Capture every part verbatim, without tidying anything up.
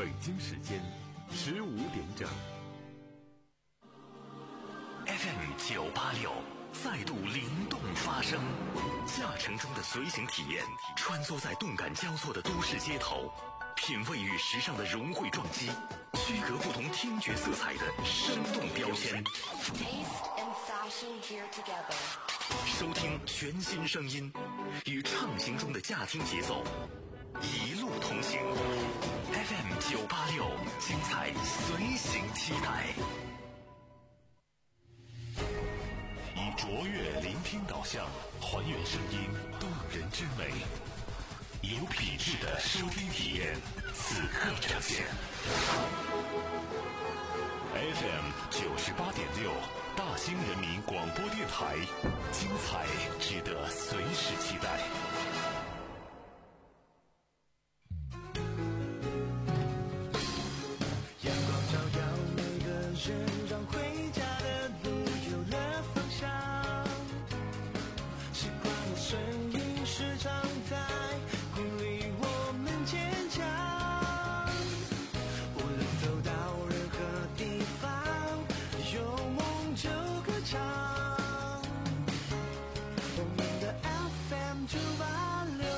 北京时间十五点整。 F M 九八六再度灵动发声，驾乘中的随行体验，穿梭在动感交错的都市街头，品味与时尚的融汇撞击，区隔不同听觉色彩的生动标签。收听全新声音，与畅行中的驾听节奏，一路同行。F M 九八六，精彩随行期待。 以卓越聆听导向，还原声音动人之美，有品质的收听体验，此刻呈现。F M 九十八点六，大兴人民广播电台，精彩值得随时期待。 阳光照耀每个人，让回家的路有了方向。习惯的声音时常在鼓励我们坚强。无论走到任何地方，有梦就歌唱。我们的 F M 九八六。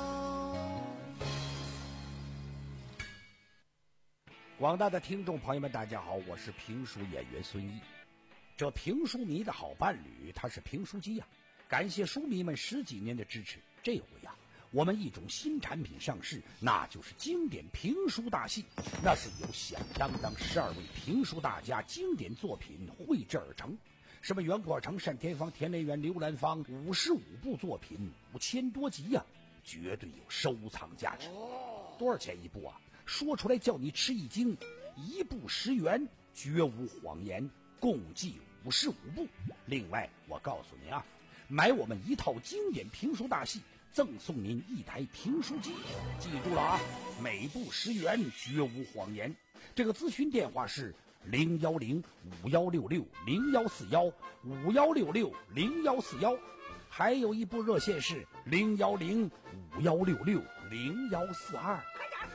广大的听众朋友们大家好，我是评书演员孙毅。这评书迷的好伴侣他是评书机呀、啊，感谢书迷们十几年的支持。这回呀、啊，我们一种新产品上市，那就是经典评书大戏。那是由响当当十二位评书大家经典作品绘制而成，什么袁国成、单田芳、田连元、刘兰芳，五十五部作品，五千多集呀、啊，绝对有收藏价值。多少钱一部啊？说出来叫你吃一惊，一部十元，绝无谎言，共计五十五部。另外我告诉您啊，买我们一套经典评书大戏，赠送您一台评书机。记住了啊，每部十元，绝无谎言。这个咨询电话是零幺零五幺六六零幺四幺五幺六六零幺四幺，还有一部热线是零幺零五幺六六零幺四二。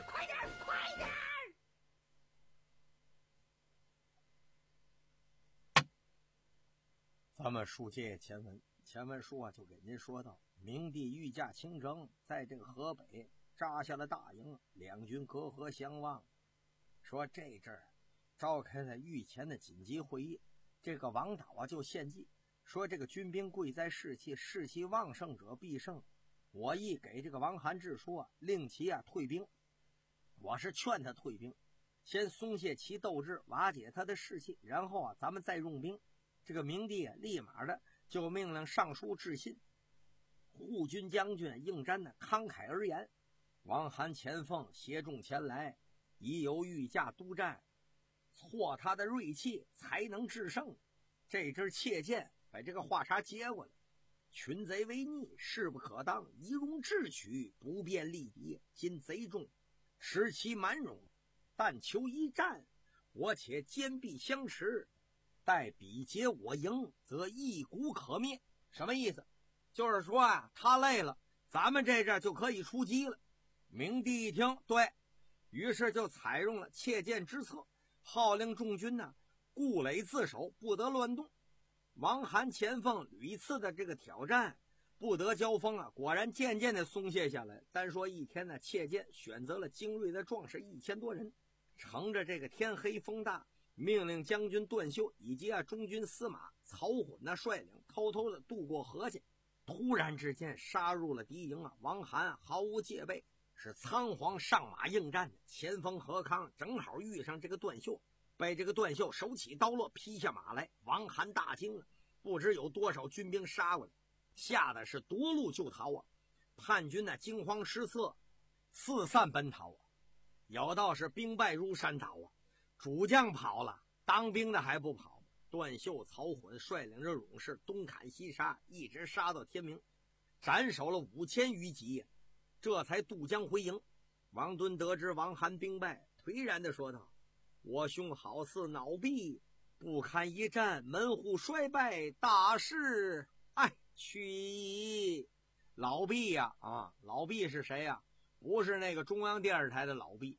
咱们书接前文，前文书啊就给您说到，明帝御驾亲征，在这个河北扎下了大营，两军隔河相望。说这阵儿召开了御前的紧急会议，这个王导啊就献计，说这个军兵贵在士气，士气旺盛者必胜。我一给这个王涵之说啊，令其啊退兵。我是劝他退兵，先松懈其斗志，瓦解他的士气，然后啊咱们再用兵。这个明帝啊，立马的就命令上书致信。护军将军应瞻呢慷慨而言，王涵、钱凤携众前来，已有御驾督战，挫他的锐气，才能制胜。这支切剑把这个话茬接过来，群贼为逆，势不可当，宜容智取，不便力敌。今贼众持其蛮勇，但求一战，我且坚壁相持。待比劫我营，则一鼓可灭。什么意思？就是说啊，他累了，咱们这阵就可以出击了。明帝一听，对，于是就采用了切剑之策，号令众军呢固垒自守，不得乱动。王涵、钱凤屡次的这个挑战，不得交锋啊，果然渐渐的松懈下来。单说一天呢，切剑选择了精锐的壮士一千多人，乘着这个天黑风大，命令将军段秀以及啊中军司马曹混呢率领偷偷的渡过河去。突然之间杀入了敌营啊，王涵毫无戒备，是仓皇上马应战的。前锋何康正好遇上这个段秀，被这个段秀手起刀落劈下马来。王涵大惊啊，不知有多少军兵杀过来，吓得是夺路就逃啊。叛军呢惊慌失色，四散奔逃啊，有道是兵败如山倒啊。主将跑了，当兵的还不跑吗？段秀、曹混率领着勇士东砍西杀，一直杀到天明，斩首了五千余级，这才渡江回营。王敦得知王涵兵败，颓然地说道：“我兄好似脑痹，不堪一战，门户衰败，大势哎去矣。”老毕呀、啊，啊，老毕是谁呀、啊？不是那个中央电视台的老毕，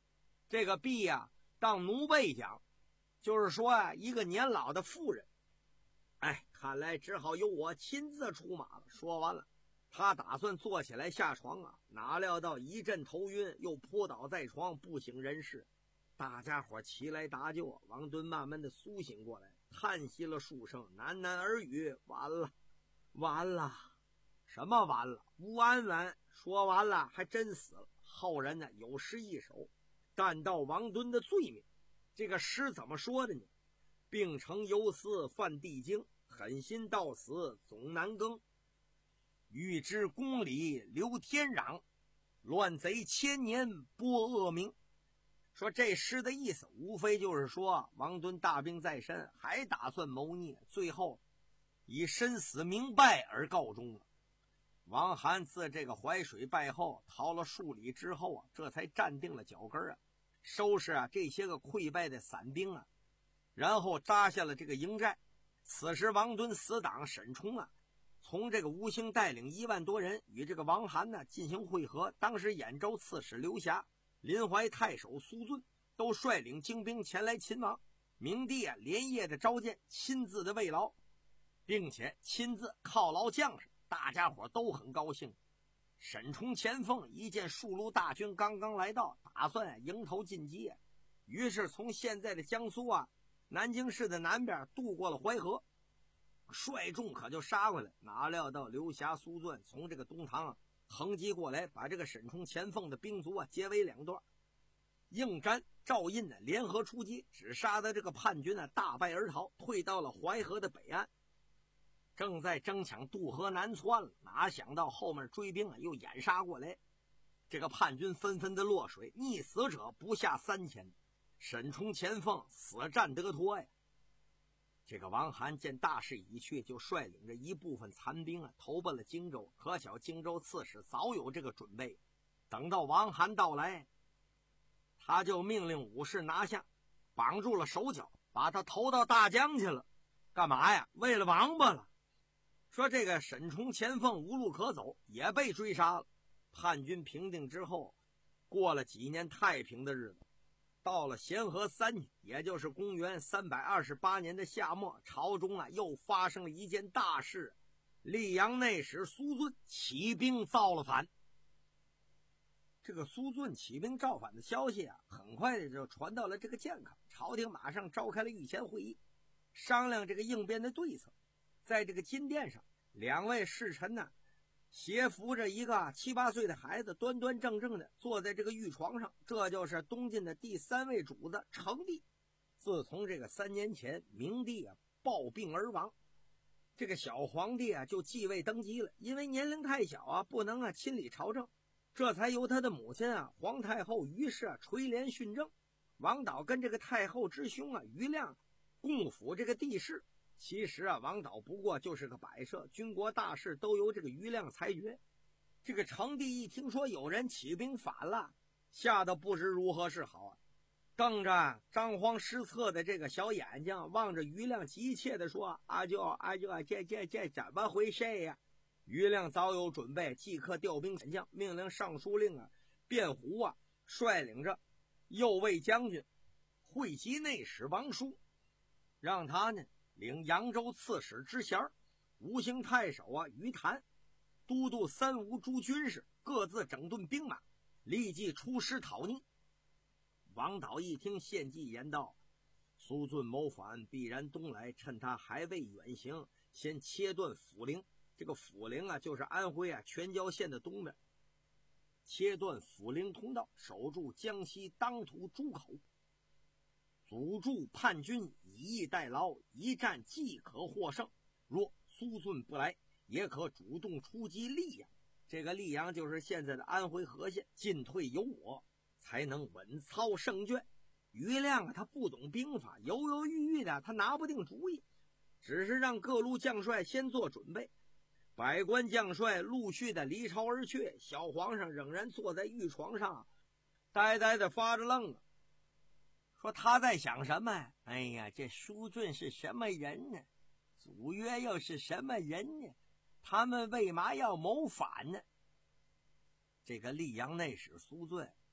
这个婢呀、啊，当奴婢讲，就是说啊，一个年老的妇人。哎，看来只好由我亲自出马了。说完了，他打算坐起来下床啊，哪料到一阵头晕，又扑倒在床，不省人事。大家伙起来搭救，王敦慢慢的苏醒过来，叹息了数声，喃喃耳语：“完了，完了，什么完了？吴安完。”说完了，还真死了。后人呢有诗一首，但道王敦的罪名。这个诗怎么说的呢？病成忧思犯地经，狠心到死总难更。欲知公理留天壤，乱贼千年播恶名。说这诗的意思无非就是说，王敦大病在身，还打算谋逆，最后以身死名败而告终了。王涵自这个淮水败后逃了数里之后啊，这才站定了脚跟啊，收拾啊这些个溃败的散兵啊，然后扎下了这个营寨。此时王敦死党沈冲啊，从这个吴兴带领一万多人与这个王涵呢进行会合。当时兖州刺史刘霞、临淮太守苏峻都率领精兵前来擒王。明帝啊连夜的召见，亲自的慰劳，并且亲自犒劳将士，大家伙都很高兴。沈冲、钱凤一见数路大军刚刚来到，打算迎头进击，于是从现在的江苏啊南京市的南边渡过了淮河，率众可就杀过来。哪料到刘霞、苏峻从这个东堂、啊、横击过来，把这个沈冲、钱凤的兵卒啊截为两段。应瞻、赵印呢联合出击，只杀得这个叛军呢大败而逃，退到了淮河的北岸。正在争抢渡河南窜了，哪想到后面追兵啊又掩杀过来，这个叛军纷纷的落水，溺死者不下三千。沈冲、钱凤死战得脱呀。这个王涵见大势已去，就率领着一部分残兵啊投奔了荆州。可巧荆州刺史早有这个准备，等到王涵到来，他就命令武士拿下，绑住了手脚，把他投到大江去了。干嘛呀？为了王八了。说这个沈冲、钱凤无路可走，也被追杀了。叛军平定之后，过了几年太平的日子。到了咸和三年，也就是公元三百二十八年的夏末，朝中啊又发生了一件大事，溧阳内史苏峻起兵造了反。这个苏峻起兵造反的消息啊，很快的就传到了这个建康，朝廷马上召开了御前会议，商量这个应变的对策。在这个金殿上，两位侍臣呢携扶着一个七八岁的孩子，端端正正的坐在这个御床上。这就是东晋的第三位主子成帝。自从这个三年前明帝啊暴病而亡，这个小皇帝啊就继位登基了。因为年龄太小啊，不能啊亲理朝政，这才由他的母亲啊皇太后于氏啊垂帘训政。王导跟这个太后之兄啊于亮共辅这个帝室。其实啊，王导不过就是个摆设，军国大事都由这个于亮裁决。这个成帝一听说有人起兵反了，吓得不知如何是好啊，瞪着张皇失策的这个小眼睛，望着于亮急切地说：“阿舅阿舅，这这这怎么回事呀？”于亮早有准备，即刻调兵遣将，命令尚书令啊卞胡啊率领着右卫将军会稽内史王叔，让他呢领扬州刺史之衔，吴兴太守啊于谭都督三吴诸军事，各自整顿兵马，立即出师讨逆。王导一听，献计言道：“苏峻谋反，必然东来，趁他还未远行，先切断抚陵。这个抚陵啊，就是安徽啊全椒县的东边，切断抚陵通道，守住江西当涂诸口，阻住叛军，以逸待劳，一战即可获胜。若苏峻不来，也可主动出击溧阳。这个溧阳就是现在的安徽和县，进退由我，才能稳操胜券。”于亮啊，他不懂兵法，犹犹豫豫的，他拿不定主意，只是让各路将帅先做准备。百官将帅陆续的离朝而去，小皇上仍然坐在御床上，呆呆的发着愣啊。说他在想什么？哎呀，这苏峻是什么人呢？祖约又是什么人呢？他们为嘛要谋反呢？这个溧阳内史苏峻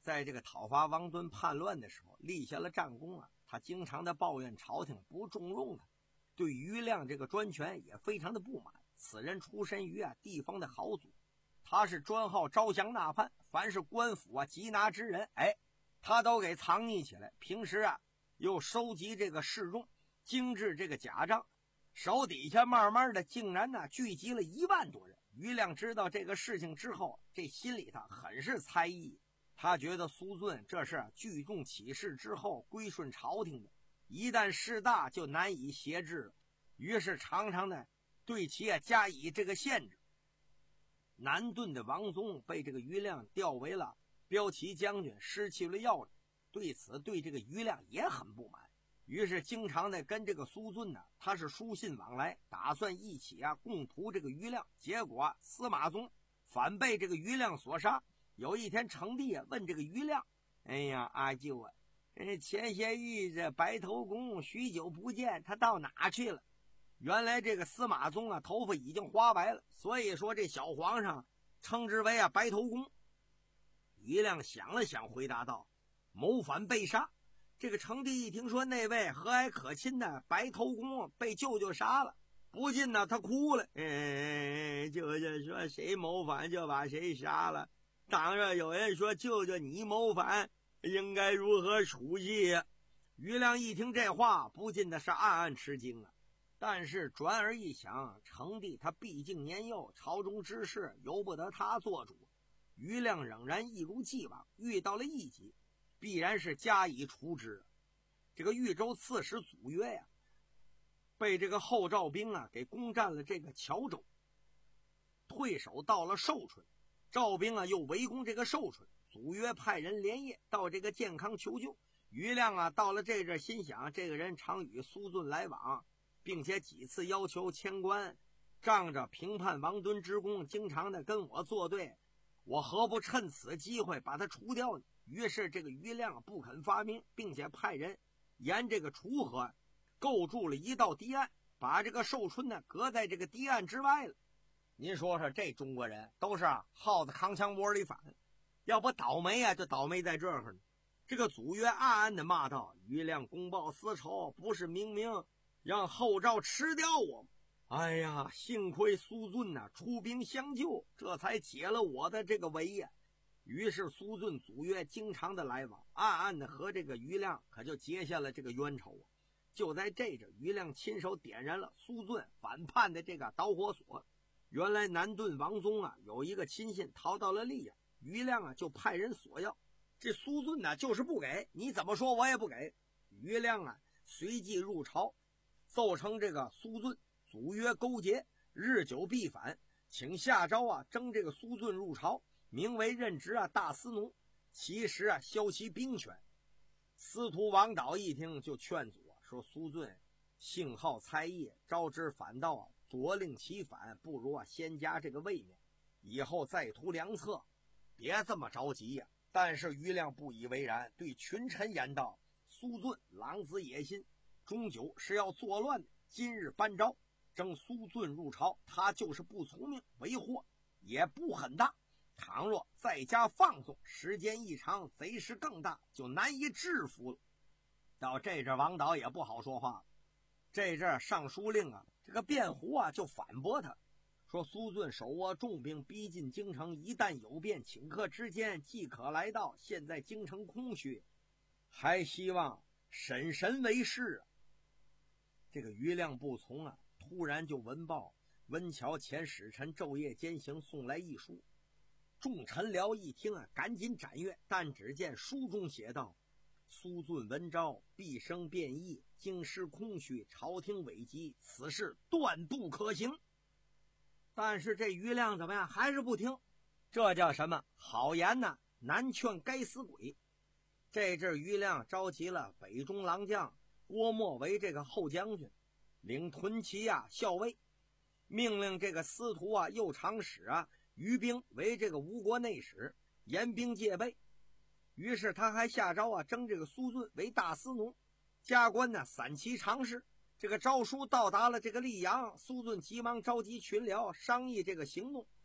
在这个讨伐王敦叛乱的时候立下了战功啊，他经常的抱怨朝廷不重用他，对于亮这个专权也非常的不满。此人出身于啊地方的豪族，他是专好招降纳叛，凡是官府啊缉拿之人，哎，他都给藏匿起来。平时啊又收集这个示众，精制这个假账，手底下慢慢的竟然呢聚集了一万多人。于亮知道这个事情之后，这心里他很是猜疑，他觉得苏峻这是聚众起事之后归顺朝廷的，一旦事大就难以挟制，于是常常呢对其啊加以这个限制。南顿的王宗被这个于亮调为了骠骑将军，失去了要职，对此对这个于亮也很不满，于是经常的跟这个苏峻呢他是书信往来，打算一起啊共图这个于亮。结果啊司马宗反被这个于亮所杀。有一天成帝啊问这个于亮，哎呀阿舅啊，前些日子白头公许久不见，他到哪去了？原来这个司马宗啊头发已经花白了，所以说这小皇上称之为啊白头公。于亮想了想回答道，谋反被杀。这个成帝一听说那位和蔼可亲的白头公被舅舅杀了，不禁呢他哭了，哎，舅舅说谁谋反就把谁杀了，当然有人说舅舅你谋反应该如何处置呀？于亮一听这话不禁的是暗暗吃惊啊。但是转而一想，成帝他毕竟年幼，朝中之事由不得他做主，于亮仍然一如既往，遇到了异己必然是加以处置。这个豫州刺史祖约呀、啊，被这个后赵兵啊给攻占了这个谯州，退守到了寿春。赵兵啊又围攻这个寿春，祖约派人连夜到这个建康求救。于亮啊到了这阵心想，这个人常与苏峻来往，并且几次要求迁官，仗着平叛王敦之功，经常的跟我作对，我何不趁此机会把他除掉呢？于是这个于亮不肯发兵，并且派人沿这个楚河构筑了一道堤岸，把这个寿春呢隔在这个堤岸之外了。您说说这中国人都是啊耗子扛枪窝里反，要不倒霉啊就倒霉在这儿呢。这个祖约暗暗的骂道，于亮公报私仇，不是明明让后赵吃掉我吗？哎呀，幸亏苏峻呐、啊、出兵相救，这才解了我的这个围呀。于是苏峻祖约经常的来往，暗暗的和这个于亮可就结下了这个冤仇啊。就在这阵，于亮亲手点燃了苏峻反叛的这个导火索。原来南顿王宗啊有一个亲信逃到了溧阳，于亮啊就派人索要，这苏峻呢就是不给，你怎么说我也不给。于亮啊随即入朝，奏称这个苏峻祖约勾结，日久必反，请下诏啊征这个苏峻入朝，名为任职啊大司农，其实啊削其兵权。司徒王导一听就劝阻、啊、说苏峻性好才艺，招之反道啊左令其反，不如啊先加这个位面，以后再图良策，别这么着急呀、啊。但是于亮不以为然，对群臣言道，苏峻狼子野心，终究是要作乱的，今日颁诏征苏峻入朝，他就是不从命，为祸也不很大，倘若再加放纵，时间一长，贼势更大，就难以制服了。到这阵王导也不好说话了，这阵尚书令啊这个卞胡啊就反驳他说，苏峻手握重兵逼近京城，一旦有变，顷刻之间即可来到，现在京城空虚，还希望审神为事啊。这个于亮不从啊，突然就闻报温峤前使臣昼夜兼行，送来一书。众臣僚一听啊，赶紧展阅，但只见书中写道，苏峻闻诏，必生变异，京师空虚，朝廷危急，此事断不可行。但是这于亮怎么样，还是不听。这叫什么好言呢？难劝该死鬼。这阵于亮召集了北中郎将郭沫为这个后将军，领屯骑啊校尉，命令这个司徒啊右长史啊于兵为这个吴国内史，严兵戒备。于是他还下诏啊征这个苏峻为大司农，加官呢散骑常侍。这个诏书到达了这个溧阳，苏峻急忙召集群僚商议这个行动。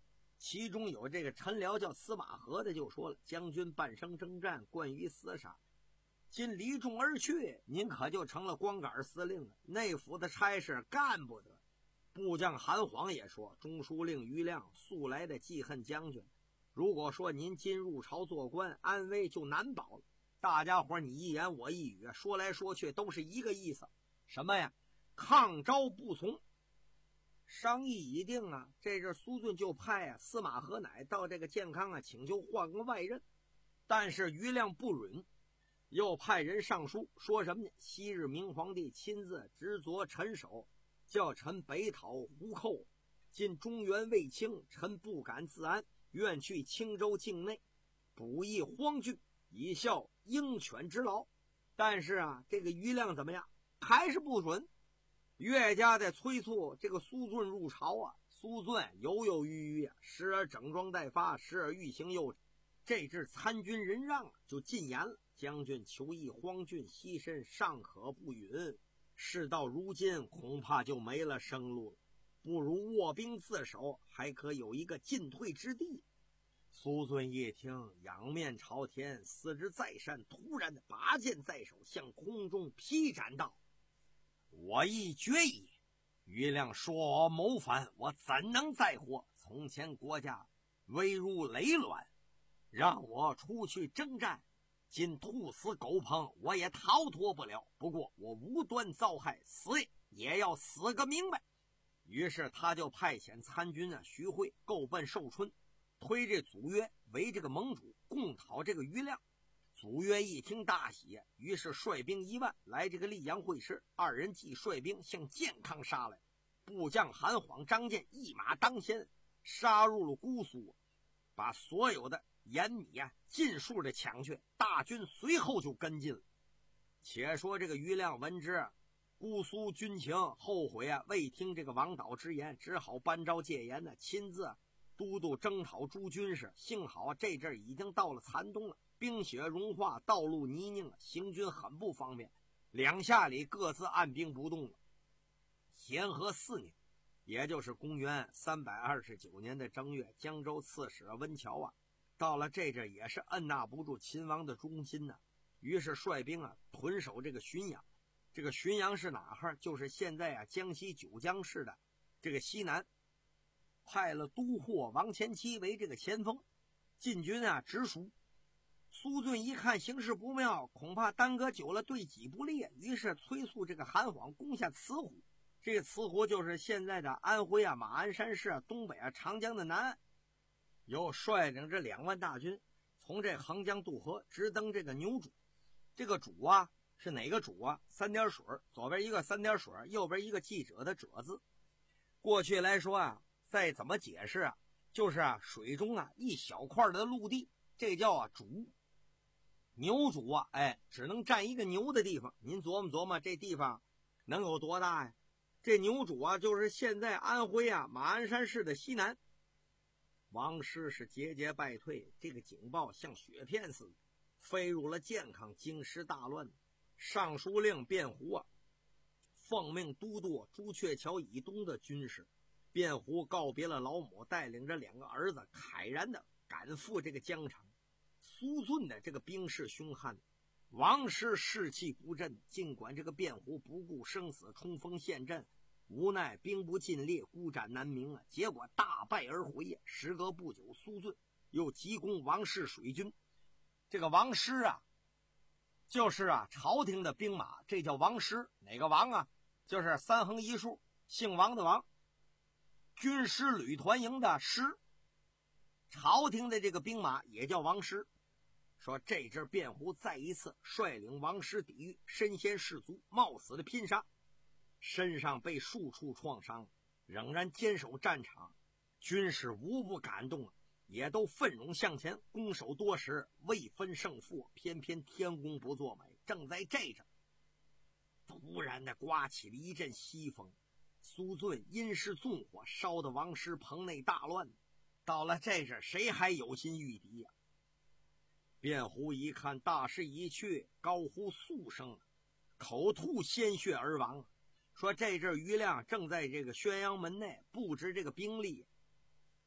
其中有这个陈辽叫司马河的就说了：将军半生征战，惯于厮杀，今离众而去，您可就成了光杆司令了，内府的差事干不得。部将韩晃也说：中书令于亮素来的记恨将军，如果说您今入朝做官，安危就难保了。大家伙你一言我一语，说来说去都是一个意思，什么呀？抗招不从。商议已定啊，这阵苏峻就派啊司马河乃到这个建康啊请求换个外任，但是于亮不允，又派人上书说什么呢？昔日明皇帝亲自直擢臣首，叫臣北讨胡寇，今中原未清，臣不敢自安，愿去青州境内补益荒郡，以效鹰犬之劳。但是啊，这个于亮怎么样？还是不准。越加的催促这个苏峻入朝啊，苏峻犹犹豫豫啊，时而整装待发，时而欲行又止。这支参军人让啊，就进言了：将军求益荒郡，牺牲尚可不允，事到如今恐怕就没了生路了，不如卧兵自守，还可有一个进退之地。苏峻一听，仰面朝天，四肢再扇，突然的拔剑在手，向空中劈斩道：我亦决矣！于亮说我谋反，我怎能再活？从前国家危如累卵，让我出去征战，今兔死狗烹，我也逃脱不了。不过我无端遭害，死也要死个明白。于是他就派遣参军啊徐惠够奔寿春，推这祖约为这个盟主，共讨这个于亮。祖约一听大喜，于是率兵一万来这个溧阳会师，二人即率兵向建康杀来。部将韩晃、张建一马当先，杀入了姑苏，把所有的盐米啊尽数的抢去，大军随后就跟进了。且说这个于亮闻之，姑苏军情，后悔啊未听这个王导之言，只好颁诏戒严呢，亲自都督征讨诸军事。幸好这阵已经到了残冬了，冰雪融化，道路泥泞了，行军很不方便。两下里各自按兵不动了。咸和四年，也就是公元三百二十九年的正月，江州刺史温峤啊，到了这阵也是按捺不住秦王的忠心呢、啊，于是率兵啊屯守这个浔阳。这个浔阳是哪哈？就是现在啊江西九江市的这个西南，派了都护王前期为这个前锋，进军啊直属。苏峻一看形势不妙，恐怕耽搁久了对己不利，于是催促这个韩晃攻下慈湖。这个慈湖就是现在的安徽啊马鞍山市啊东北啊长江的南岸，又率领着两万大军从这横江渡河，直登这个牛渚。这个渚啊是哪个渚啊？三点水，左边一个三点水，右边一个记者的者字。过去来说啊，再怎么解释啊，就是啊水中啊一小块的陆地，这叫啊渚。牛渚啊，哎，只能站一个牛的地方。您琢磨琢磨，这地方能有多大呀？这牛渚啊，就是现在安徽啊马鞍山市的西南。王师是节节败退，这个警报像雪片似的飞入了建康，京师大乱。尚书令卞胡啊，奉命都督朱雀桥以东的军事。卞胡告别了老母，带领着两个儿子，慨然的赶赴这个疆场。苏峻的这个兵势凶悍，王师士气不振，尽管这个卞胡不顾生死冲锋陷阵，无奈兵不尽列，孤斩难明啊！结果大败而回呀。时隔不久，苏峻又急攻王氏水军。这个王师啊，就是啊朝廷的兵马，这叫王师。哪个王啊？就是三横一竖姓王的王，军师旅团营的师。朝廷的这个兵马也叫王师。说这阵卞胡再一次率领王师抵御，身先士卒，冒死的拼杀，身上被数处创伤，仍然坚守战场，军士无不感动，也都奋勇向前，攻守多时，未分胜负。偏偏天公不作美，正在这阵，突然的刮起了一阵西风，苏峻因势纵火，烧得王师棚内大乱。到了这阵，谁还有心御敌呀、啊？卞胡一看大势已去，高呼肃声，口吐鲜血而亡。说这阵于亮正在这个宣阳门内布置这个兵力，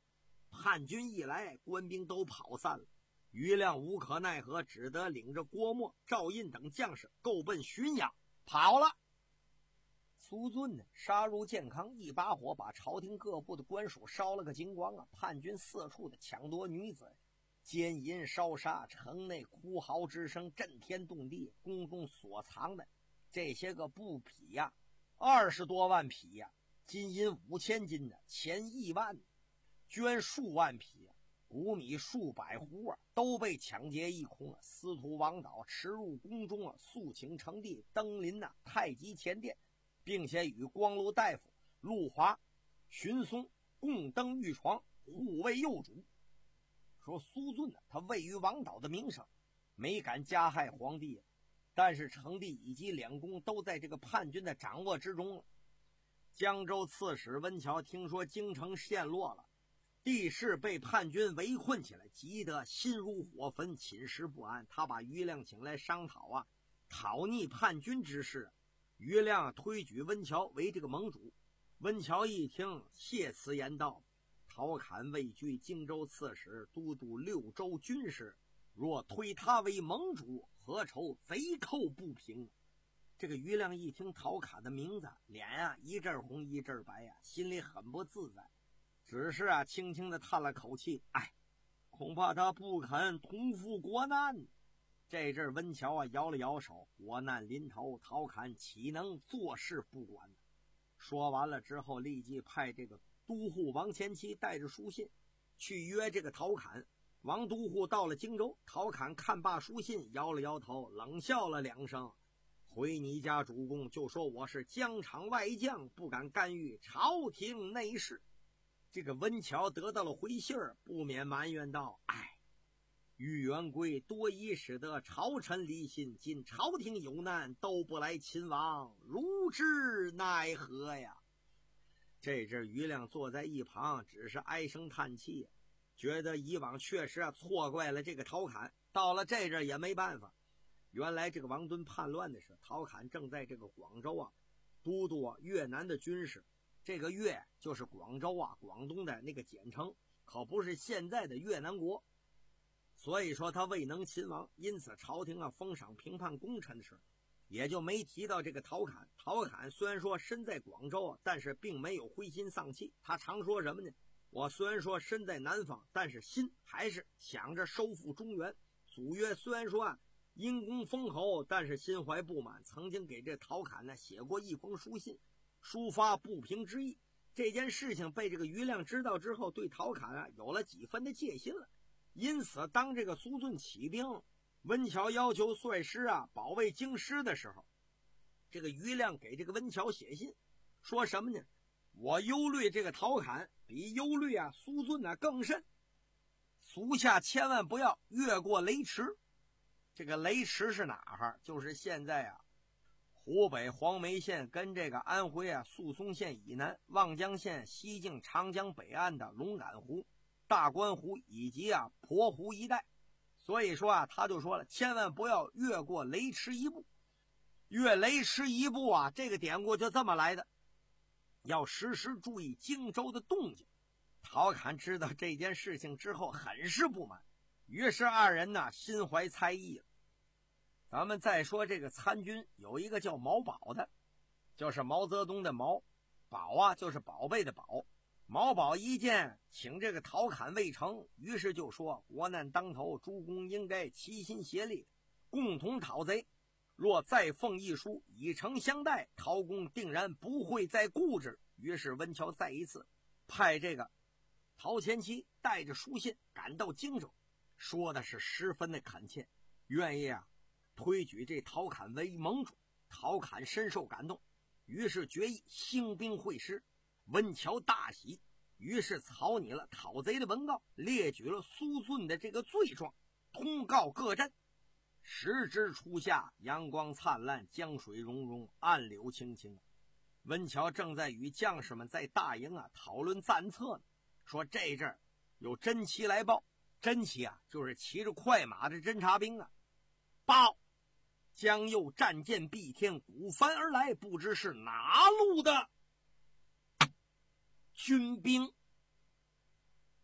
叛军一来，官兵都跑散了。于亮无可奈何，只得领着郭沫、赵印等将士够奔浔阳跑了。苏峻呢，杀入建康，一把火把朝廷各部的官署烧了个精光啊！叛军四处的抢夺女子，奸淫烧杀，城内哭嚎之声震天动地。宫中所藏的这些个布匹呀、啊，二十多万匹呀、啊，金银五千斤的，钱亿万，绢数万匹、啊，谷米数百斛啊，都被抢劫一空了。司徒王导驰入宫中啊，肃请成帝，登临呐、啊、太极前殿，并且与光禄大夫陆华、荀松共登御床，护卫幼主。说苏峻呢，他位于王导的名声，没敢加害皇帝，但是成帝以及两宫都在这个叛军的掌握之中了。江州刺史温峤听说京城陷落了，地势被叛军围困起来，急得心如火焚，寝食不安。他把于亮请来商讨啊，讨逆叛军之事。于亮推举温峤为这个盟主。温峤一听，谢辞言道：陶侃位居荆州刺史，都督六州军事，若推他为盟主，何愁贼寇不平？这个于亮一听陶侃的名字，脸啊一阵红一阵白呀、啊，心里很不自在，只是啊轻轻的叹了口气，哎，恐怕他不肯同赴国难。这阵温峤啊摇了摇手，国难临头，陶侃岂能坐视不管？说完了之后，立即派这个都护王前期带着书信去约这个陶侃。王都护到了荆州，陶侃看罢书信，摇了摇头，冷笑了两声，回你家主公，就说我是疆场外将，不敢干预朝廷内事。这个温峤得到了回信儿，不免埋怨道：哎，豫元贵多疑，使得朝臣离心，今朝廷有难，都不来勤王，如之奈何呀？这阵于亮坐在一旁，只是唉声叹气，觉得以往确实啊错怪了这个陶侃，到了这阵也没办法。原来这个王敦叛乱的时候，陶侃正在这个广州啊都督啊越南的军事，这个越就是广州啊广东的那个简称，可不是现在的越南国。所以说他未能勤王，因此朝廷啊封赏评判功臣的时候，也就没提到这个陶侃。陶侃虽然说身在广州啊，但是并没有灰心丧气。他常说什么呢？我虽然说身在南方，但是心还是想着收复中原。祖约虽然说啊因功封侯，但是心怀不满，曾经给这陶侃呢写过一封书信，抒发不平之意。这件事情被这个于亮知道之后，对陶侃啊有了几分的戒心了。因此当这个苏峻起兵，温峤要求率师啊保卫京师的时候，这个于亮给这个温峤写信，说什么呢？我忧虑这个陶侃比忧虑啊苏峻啊更甚，属下千万不要越过雷池。这个雷池是哪儿？就是现在啊湖北黄梅县跟这个安徽啊宿松县以南，望江县西境长江北岸的龙岗湖、大观湖以及啊鄱湖一带。所以说啊他就说了，千万不要越过雷池一步。越雷池一步啊，这个典故就这么来的，要时时注意荆州的动静。陶侃知道这件事情之后很是不满，于是二人呢心怀猜疑了。咱们再说这个参军有一个叫毛宝的，就是毛泽东的毛，宝啊就是宝贝的宝。毛宝一见请这个陶侃未成，于是就说国难当头，诸公应该齐心协力，共同讨贼。若再奉一书以诚相待，陶公定然不会再固执。于是温峤再一次派这个陶前期带着书信赶到荆州，说的是十分的恳切，愿意啊推举这陶侃为盟主。陶侃深受感动，于是决议兴兵会师。温峤大喜，于是草拟了讨贼的文告，列举了苏峻的这个罪状，通告各镇。时值初夏，阳光灿烂，江水溶溶，暗柳青青。温峤正在与将士们在大营啊讨论战策呢，说这阵儿有侦旗来报，侦旗啊就是骑着快马的侦察兵啊，报将又战舰碧天鼓帆而来，不知是哪路的军兵。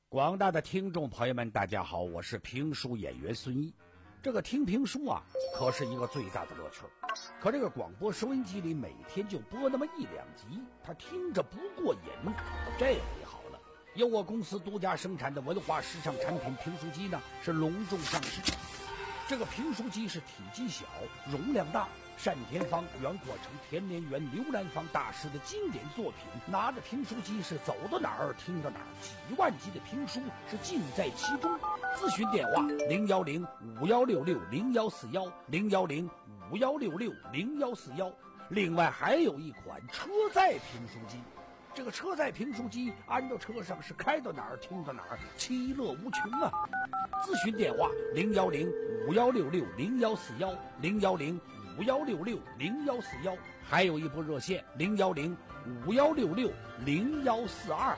广大的听众朋友们，大家好，我是评书演员孙一。这个听评书啊，可是一个最大的乐趣。可这个广播收音机里每天就播那么一两集，他听着不过瘾。这回好了，由我公司独家生产的文化时尚产品评书机呢，是隆重上市。这个评书机是体积小、容量大，单田芳、袁阔成、田连元、刘兰芳大师的经典作品。拿着评书机是走到哪儿听到哪儿，几万集的评书是尽在其中。咨询电话零幺零五幺六六零幺四幺零幺零五幺六六零幺四幺。另外还有一款车载评书机。这个车载评书机安到车上是开到哪儿听到哪儿，其乐无穷啊！咨询电话零幺零五幺六六零幺四幺零幺零五幺六六零幺四幺，还有一部热线零幺零五幺六六零幺四二。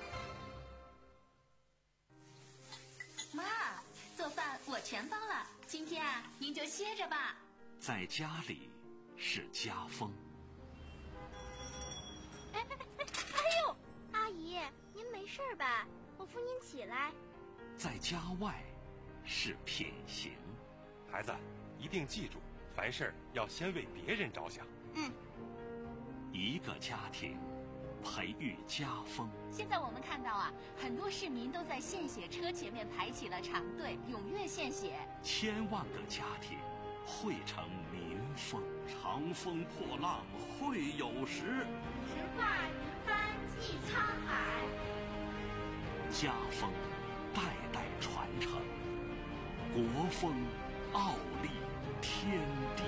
妈，做饭我全包了，今天啊您就歇着吧。 在家里是家风。 哎哎哎哎呦，阿姨，您没事吧？我扶您起来。 在家外是品行。 孩子，一定记住，凡事要先为别人着想。 嗯。 一个家庭培育家风。 现在我们看到啊，很多市民都在献血车前面排起了长队，踊跃献血。 千万个家庭汇成民风。长风破浪会有时， 直挂云帆济沧海。 家风代代传承，国风傲立天地。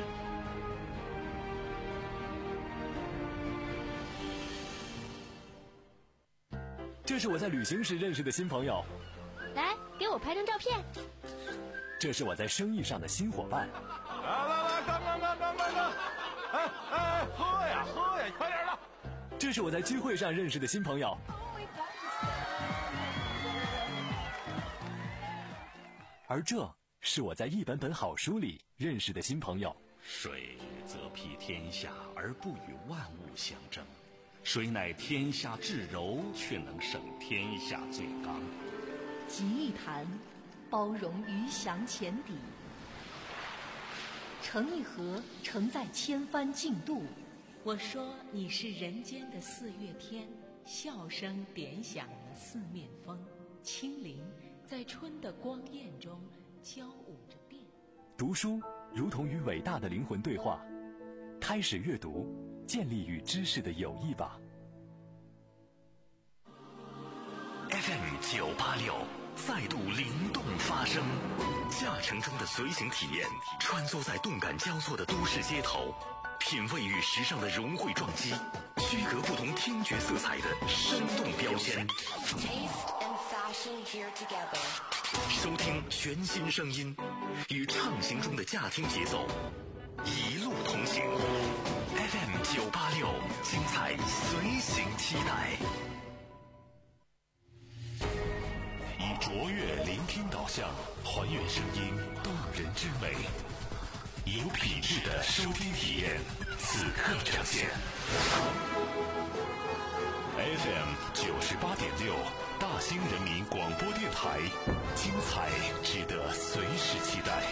这是我在旅行时认识的新朋友， 来，给我拍张照片。 这是我在生意上的新伙伴。 来来来，干干干干干干！哎哎，喝呀喝呀，快点的！ 这是我在聚会上认识的新朋友。而这是我在一本本好书里认识的新朋友。 水则披天下而不与万物相争，水乃天下至柔，却能胜天下最刚。 集一坛，包容鱼翔浅底；盛一盒，承载千帆竞渡。我说你是人间的四月天，笑声点响了四面风，轻灵在春的光艳中交舞着变。 读书如同与伟大的灵魂对话，开始阅读，建立与知识的友谊吧。 F M 九八六再度灵动发声，驾乘中的随行体验，穿梭在动感交错的都市街头，品味与时尚的融汇撞击，区隔不同听觉色彩的生动标签。收听全新声音，与畅行中的驾听节奏，一路同行。F M 九八六，精彩随行期待。 以卓越聆听导向，还原声音动人之美，有品质的收听体验，此刻呈现。F M 九十八点六，大兴人民广播电台，精彩值得随时期待。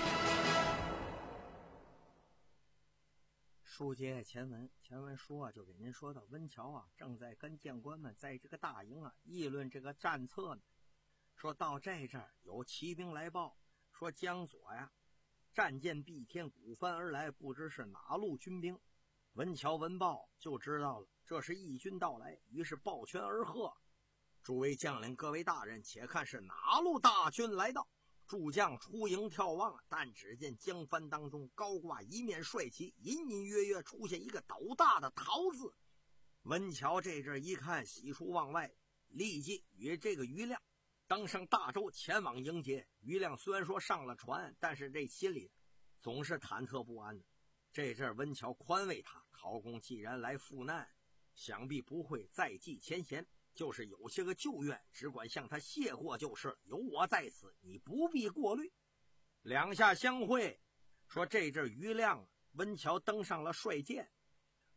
书接前文，前文书啊，就给您说到温峤啊，正在跟将官们在这个大营啊议论这个战策呢。说到这阵儿，有骑兵来报，说江左呀，战舰碧天鼓帆而来，不知是哪路军兵。温峤闻报就知道了，这是义军到来，于是抱拳而贺：“诸位将领，各位大人，且看是哪路大军来到。”诸将出营眺望，但只见江帆当中高挂一面帅旗，隐隐约约出现一个斗大的桃字。温峤这阵一看，喜出望外，立即与这个余亮登上大舟前往迎接。余亮虽然说上了船，但是这心里总是忐忑不安的。这阵温峤宽慰他，陶公既然来赴难，想必不会再记前嫌，就是有些个旧怨，只管向他谢过就是，有我在此，你不必过虑。两下相会，说这阵余亮温峤登上了帅舰，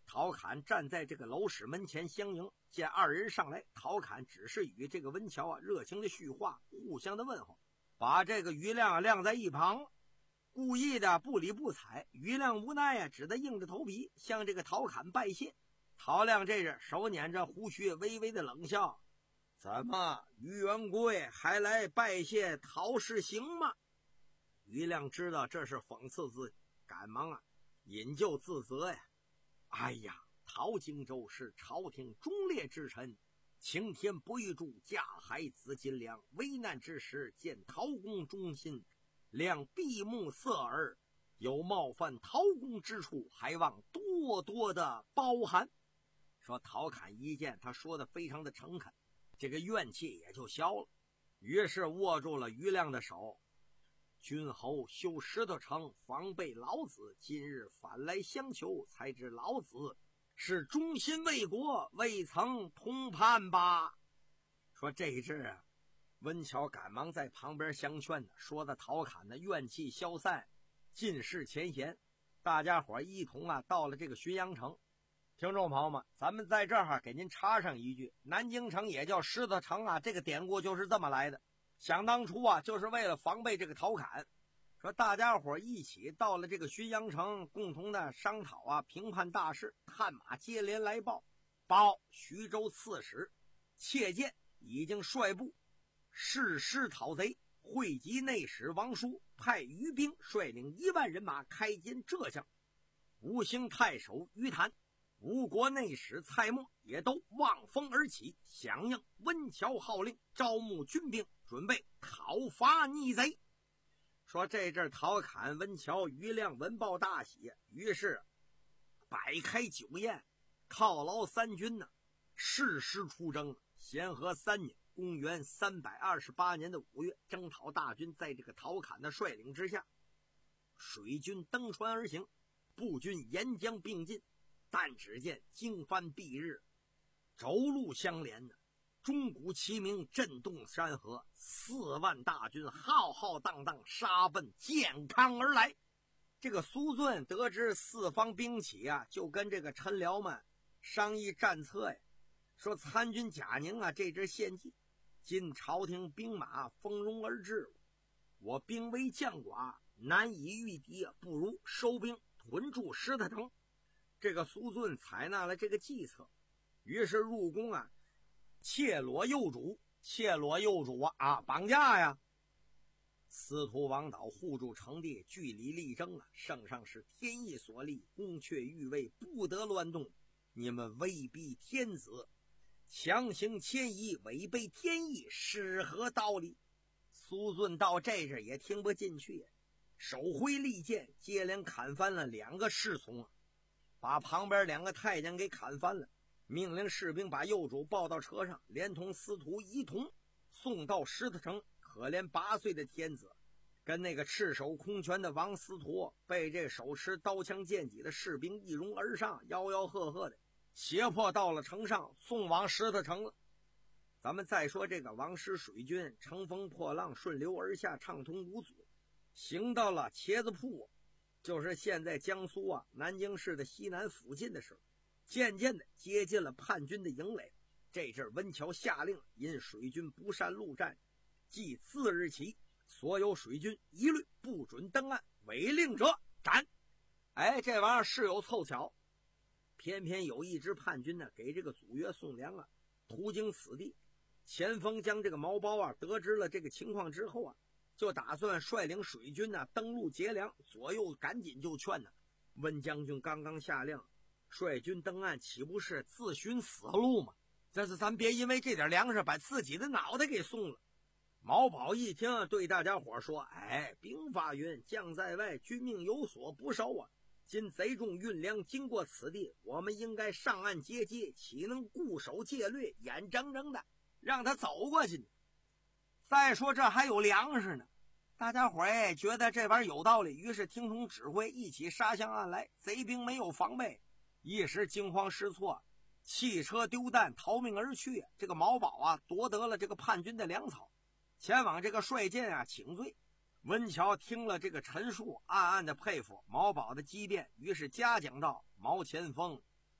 陶侃站在这个楼室门前相迎，见二人上来，陶侃只是与这个温峤啊热情的叙话，互相的问候，把这个于亮啊晾在一旁，故意的不理不睬。于亮无奈啊，只得硬着头皮向这个陶侃拜谢。陶亮这日手捻着胡须，微微的冷笑：“怎么，于元贵还来拜谢陶氏行吗？”于亮知道这是讽刺自己，赶忙啊引咎自责呀。哎呀，陶荆州是朝廷忠烈之臣，晴天不遇柱，架海紫金梁。危难之时，见陶公忠心，亮闭目塞耳。有冒犯陶公之处，还望多多的包涵。说陶侃一见他说的非常的诚恳，这个怨气也就消了，于是握住了于亮的手。君侯修石头城，防备老子，今日反来相求，才知老子是忠心为国，未曾通判吧。说这一阵啊，温峤赶忙在旁边相劝呢，说的陶侃的怨气消散，尽释前嫌。大家伙一同啊到了这个浔阳城。听众朋友们，咱们在这儿给您插上一句，南京城也叫石头城啊，这个典故就是这么来的。想当初啊，就是为了防备这个陶侃，说大家伙一起到了这个浔阳城，共同的商讨啊评判大事。探马接连来报，报徐州刺史切剑已经率部誓师讨贼，汇集内史王叔，派余兵率领一万人马开进浙江。吴兴太守于谭、吴国内史蔡默也都望风而起，响应温峤号令，招募军兵，准备讨伐逆贼。说这阵陶侃、温峤、于亮闻报大喜，于是摆开酒宴，犒劳三军呢，誓师出征。咸和三年，公元三百二十八年的五月，征讨大军在这个陶侃的率领之下，水军登船而行，步军沿江并进。但只见经幡蔽日，轴路相连呢，钟鼓齐鸣，震动山河。四万大军浩浩荡荡杀奔建康而来。这个苏峻得知四方兵起啊，就跟这个陈辽们商议战策呀，说参军贾宁啊，这支献计，今朝廷兵马蜂拥而至，我兵微将寡，难以御敌，不如收兵屯驻石头城。这个苏峻采纳了这个计策，于是入宫啊，窃裸幼主，窃裸幼主啊啊，绑架呀！司徒王导护住城地，据理力争啊，圣上是天意所立，宫阙御卫不得乱动，你们威逼天子，强行迁移，违背天意，是何道理？苏峻到这阵也听不进去，手挥利剑，接连砍翻了两个侍从啊，把旁边两个太监给砍翻了，命令士兵把幼主抱到车上，连同司徒一同送到石头城。可怜八岁的天子跟那个赤手空拳的王司徒，被这手持刀枪剑戟的士兵一拥而上，吆吆喝喝的胁迫到了城上，送往石头城了。咱们再说这个王师水军，乘风破浪，顺流而下，畅通无阻，行到了茄子铺，就是现在江苏啊南京市的西南附近的时候，渐渐的接近了叛军的营垒。这阵温峤下令，因水军不善陆战，即次日起，所有水军一律不准登岸，违令者斩。哎，这玩意儿事有凑巧，偏偏有一支叛军呢，给这个祖约宋良啊途经此地。前锋将这个毛包啊得知了这个情况之后啊，就打算率领水军呢登陆劫粮。左右赶紧就劝呢，温将军刚刚下令，率军登岸，岂不是自寻死路吗？这是咱别因为这点粮食把自己的脑袋给送了。毛宝一听，对大家伙说：“哎，兵法云，将在外，军命有所不受啊！今贼众运粮经过此地，我们应该上岸接机，岂能固守戒律，眼睁睁的让他走过去呢？再说这还有粮食呢。”大家伙哎觉得这玩意儿有道理，于是听从指挥，一起杀向岸来。贼兵没有防备，一时惊慌失措，弃车丢弹，逃命而去。这个毛宝啊夺得了这个叛军的粮草，前往这个帅监啊请罪。温峤听了这个陈述，暗暗的佩服毛宝的机变，于是嘉奖道：“毛前锋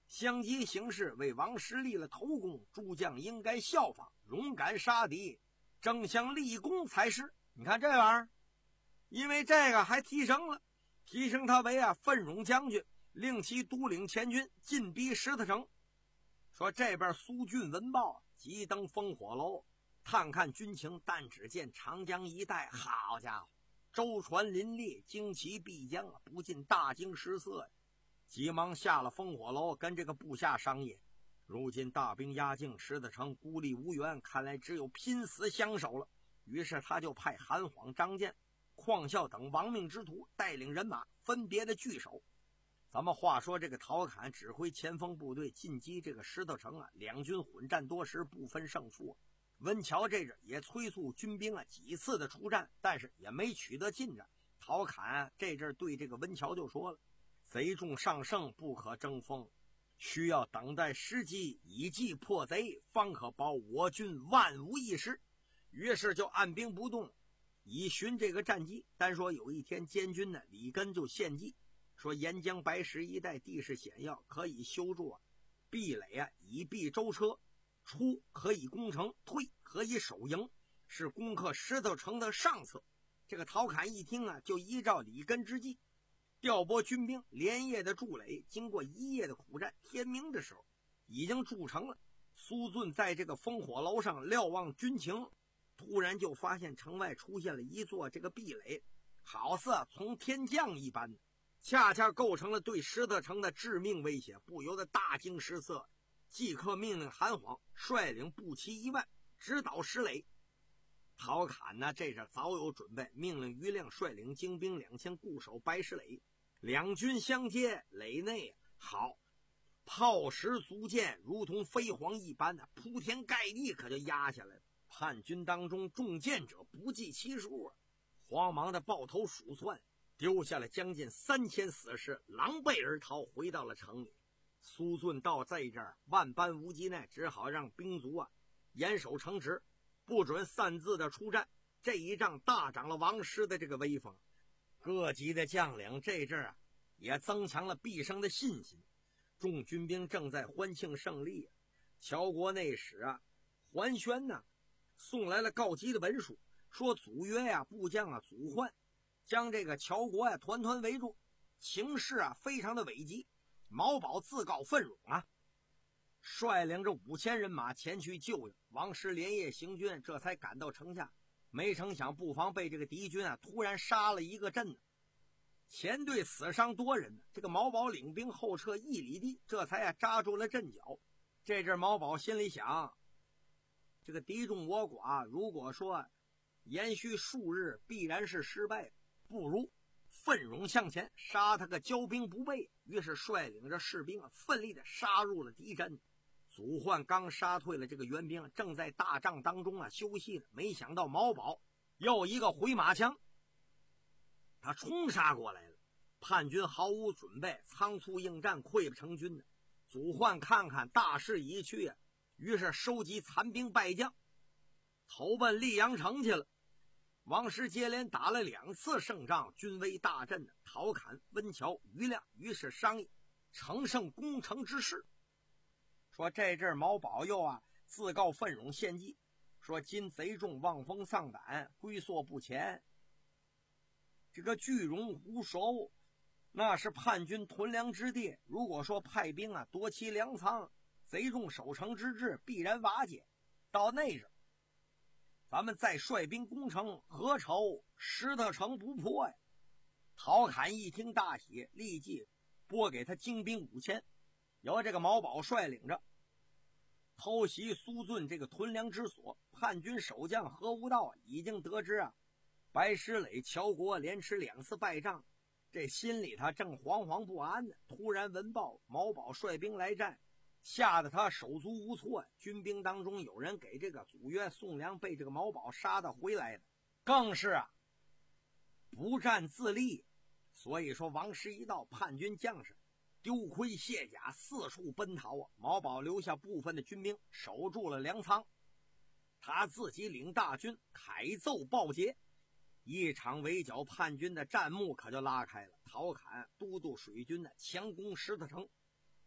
相继行事，为王师立了头功，诸将应该效仿，勇敢杀敌，争相立功才是。你看这玩意儿，因为这个还提升了，提升他为啊奋勇将军，令其独领前军进逼石头城。说这边苏峻闻报，急登烽火楼，探看军情，但只见长江一带，好家伙，舟船林立，旌旗必将啊，不禁大惊失色呀！急忙下了烽火楼，跟这个部下商议。如今大兵压境，石头城孤立无援，看来只有拼死相守了。于是他就派韩晃、张健、邝孝等亡命之徒带领人马分别的据守。咱们话说这个陶侃指挥前锋部队进击这个石头城啊，两军混战多时，不分胜负。温峤这阵也催促军兵啊几次的出战，但是也没取得进展。陶侃、啊、这阵对这个温峤就说了：贼众上胜，不可争锋，需要等待时机，以计破贼，方可保我军万无一失。于是就按兵不动，以寻这个战机。单说有一天，监军呢李根就献计，说沿江白石一带地势险要，可以修筑啊壁垒啊，以避舟车。出可以攻城，退可以守营，是攻克石头城的上策。这个陶侃一听啊，就依照李根之计，调拨军兵，连夜的筑垒。经过一夜的苦战，天明的时候已经筑成了。苏峻在这个烽火楼上瞭望军情，突然就发现城外出现了一座这个壁垒，好似从天降一般，恰恰构成了对石头城的致命威胁，不由得大惊失色。即刻命令韩晃率领步骑一万直捣石垒。陶侃呢，这是早有准备，命令余亮率领精兵两千固守白石垒。两军相接，垒内好炮石足箭如同飞蝗一般的铺天盖地，可就压下来了。叛军当中中箭者不计其数啊，慌忙的抱头鼠窜，丢下了将近三千死士，狼狈而逃，回到了城里。苏峻到这阵儿万般无计奈，只好让兵卒啊严守城池，不准擅自的出战。这一仗大涨了王师的这个威风，各级的将领这阵儿啊也增强了毕生的信心。众军兵正在欢庆胜利啊，乔国内史啊桓宣呢送来了告急的文书，说祖约呀、啊、部将啊祖焕将这个乔国呀、啊、团团围住，情势啊非常的危急。毛宝自告奋勇啊，率领着五千人马前去救援。王师连夜行军，这才赶到城下。没成想布防被这个敌军啊突然杀了一个阵，前队死伤多人。这个毛宝领兵后撤一里地，这才啊扎住了阵脚。这阵毛宝心里想，这个敌众我寡，如果说延续数日必然是失败，不如奋勇向前，杀他个骄兵不备。于是率领着士兵啊，奋力的杀入了敌阵。祖焕刚杀退了这个援兵，正在大帐当中啊休息呢，没想到毛宝又一个回马枪，他冲杀过来了。叛军毫无准备，仓促应战，溃不成军呢。祖焕看看大势已去啊，于是收集残兵败将，投奔溧阳城去了。王师接连打了两次胜仗，军威大振的。陶侃、温峤、余亮于是商议乘胜攻城之事。说这阵毛宝佑啊自告奋勇献计，说今贼众望风丧胆，龟缩不前，这个聚荣湖守那是叛军屯粮之地，如果说派兵啊夺其粮仓，贼众守城之志必然瓦解。到那时咱们再率兵攻城，何愁石头城不破呀？陶侃一听大喜，立即拨给他精兵五千，由这个毛宝率领着偷袭苏峻这个屯粮之所。叛军守将何无道已经得知啊白石垒乔国连吃两次败仗，这心里他正惶惶不安呢。突然闻报毛宝率兵来战，吓得他手足无措。军兵当中有人给这个祖约送粮，被这个毛宝杀得回来的，更是啊不战自立。所以说王师一到，叛军将士丢盔卸甲，四处奔逃啊。毛宝留下部分的军兵守住了粮仓，他自己领大军凯奏报捷。一场围剿叛军的战幕可就拉开了。陶侃都督水军的强攻石头城，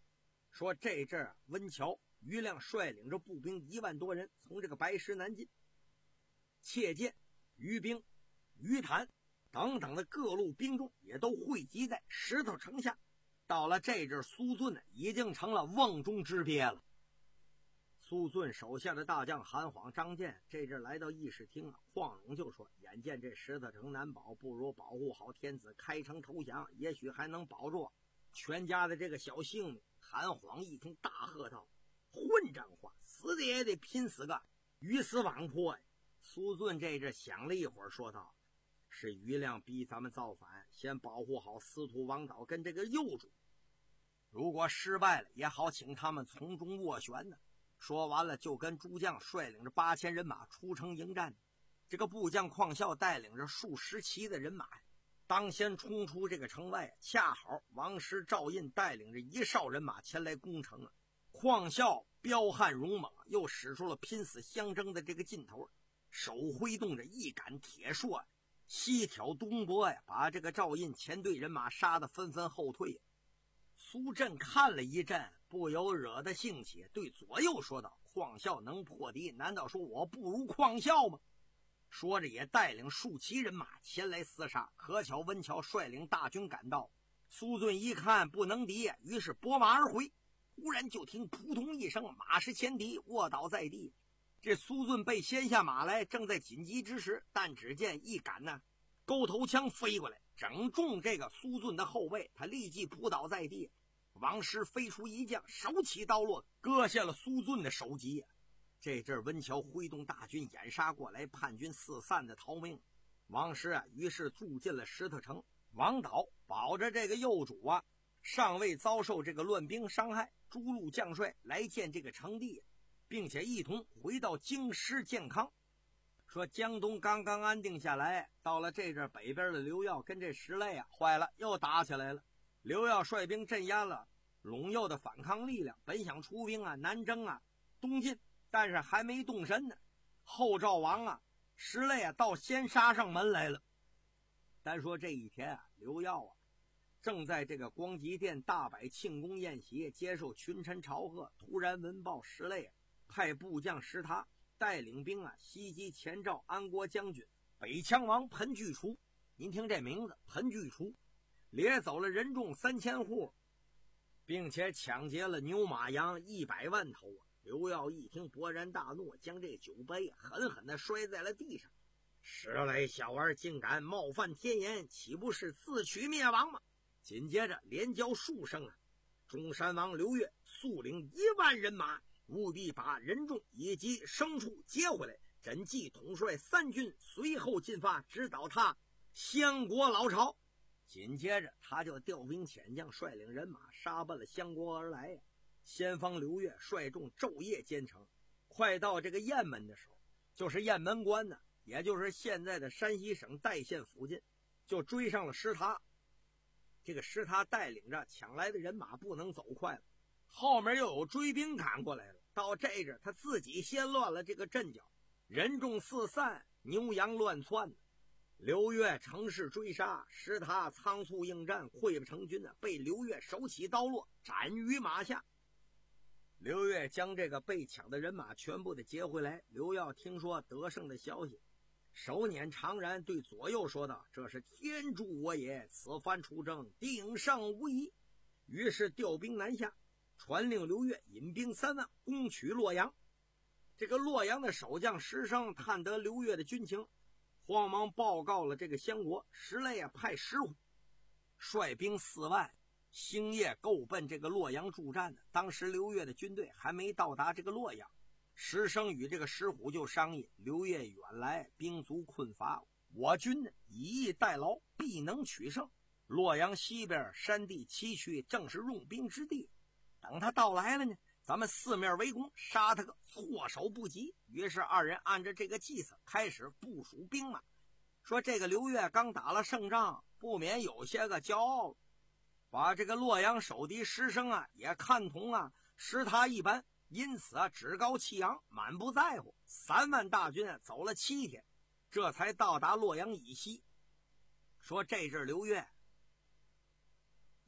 说这阵儿温峤、于亮率领着步兵一万多人从这个白石南进，切见于兵、于谭等等的各路兵众也都汇集在石头城下。到了这阵，苏峻呢已经成了瓮中之鳖了。苏峻手下的大将韩晃、张建这阵来到议事厅啊，况荣就说：“眼见这石头城难保，不如保护好天子，开城投降，也许还能保住全家的这个小性命。”韩晃一听，大喝道：“混账话！死的也得拼死个鱼死网破呀！”苏峻这阵想了一会儿，说道：“是于亮逼咱们造反，先保护好司徒王导跟这个幼主，如果失败了，也好请他们从中斡旋呢。”说完了，就跟诸将率领着八千人马出城迎战。这个部将况孝带领着数十骑的人马，当先冲出这个城外，恰好王师、赵印带领着一哨人马前来攻城啊。况孝彪悍勇猛，又使出了拼死相争的这个劲头，手挥动着一杆铁槊，西挑东拨呀，把这个赵印前队人马杀得纷纷后退。苏震看了一阵，不由惹得兴起，对左右说道：“况孝能破敌，难道说我不如况孝吗？”说着也带领数骑人马前来厮杀。可巧温峤率领大军赶到，苏峻一看不能敌，于是拨马而回。忽然就听扑通一声，马失前蹄，卧倒在地。这苏峻被掀下马来，正在紧急之时，但只见一杆呢钩头枪飞过来，整中这个苏峻的后背，他立即扑倒在地。王师飞出一将，手起刀落，割下了苏峻的首级。这阵温峤挥动大军掩杀过来，叛军四散的逃命。王师啊，于是住进了石头城。王导保着这个幼主啊，尚未遭受这个乱兵伤害，诸路将帅来见这个成帝，并且一同回到京师健康。说江东刚刚安定下来，到了这阵北边的刘耀跟这石类啊，坏了，又打起来了。刘耀率兵镇压了陇右的反抗力量，本想出兵啊南征啊东进，但是还没动身呢，后赵王啊石类啊倒先杀上门来了。单说这一天啊，刘耀啊正在这个光极殿大摆庆功宴席，接受群臣朝贺，突然闻报石类啊派部将石他带领兵啊袭击前赵安国将军北羌王彭巨除。您听这名字，彭巨除掠走了人众三千户，并且抢劫了牛马羊一百万头。刘耀一听勃然大怒，将这酒杯狠狠地摔在了地上。石类小儿竟敢冒犯天颜，岂不是自取灭亡吗？紧接着连叫数声啊，中山王刘越速领一万人马，务必把人众以及牲畜接回来。枕藉统帅三军随后进发，直捣他相国老巢。紧接着他就调兵遣将，率领人马杀奔了相国而来呀。先锋刘越率众昼夜兼程，快到这个雁门的时候，就是雁门关呢，也就是现在的山西省代县附近，就追上了石他。这个石他带领着抢来的人马不能走快了，后面又有追兵赶过来了。到这阵他自己先乱了这个阵脚，人众四散，牛羊乱窜呢。刘越乘势追杀，石他仓促应战，溃不成军呢，被刘越手起刀落，斩于马下。刘越将这个被抢的人马全部的劫回来。刘耀听说得胜的消息，手捻长髯，对左右说道：“这是天助我也，此番出征定胜无疑。”于是调兵南下，传令刘越引兵三万攻取洛阳。这个洛阳的守将石生探得刘越的军情，慌忙报告了这个相国。石类啊派石虎率兵四万，星夜够奔这个洛阳助战的。当时刘越的军队还没到达这个洛阳，石生与这个石虎就商议：刘越远来，兵卒困乏，我军呢以逸待劳，必能取胜。洛阳西边山地崎岖，正是用兵之地。等他到来了呢，咱们四面围攻，杀他个措手不及。于是二人按照这个计策开始部署兵马。说这个刘越刚打了胜仗，不免有些个骄傲了，把这个洛阳守敌石生啊也看同啊石他一般，因此啊趾高气扬，满不在乎。三万大军啊走了七天，这才到达洛阳以西。说这阵刘越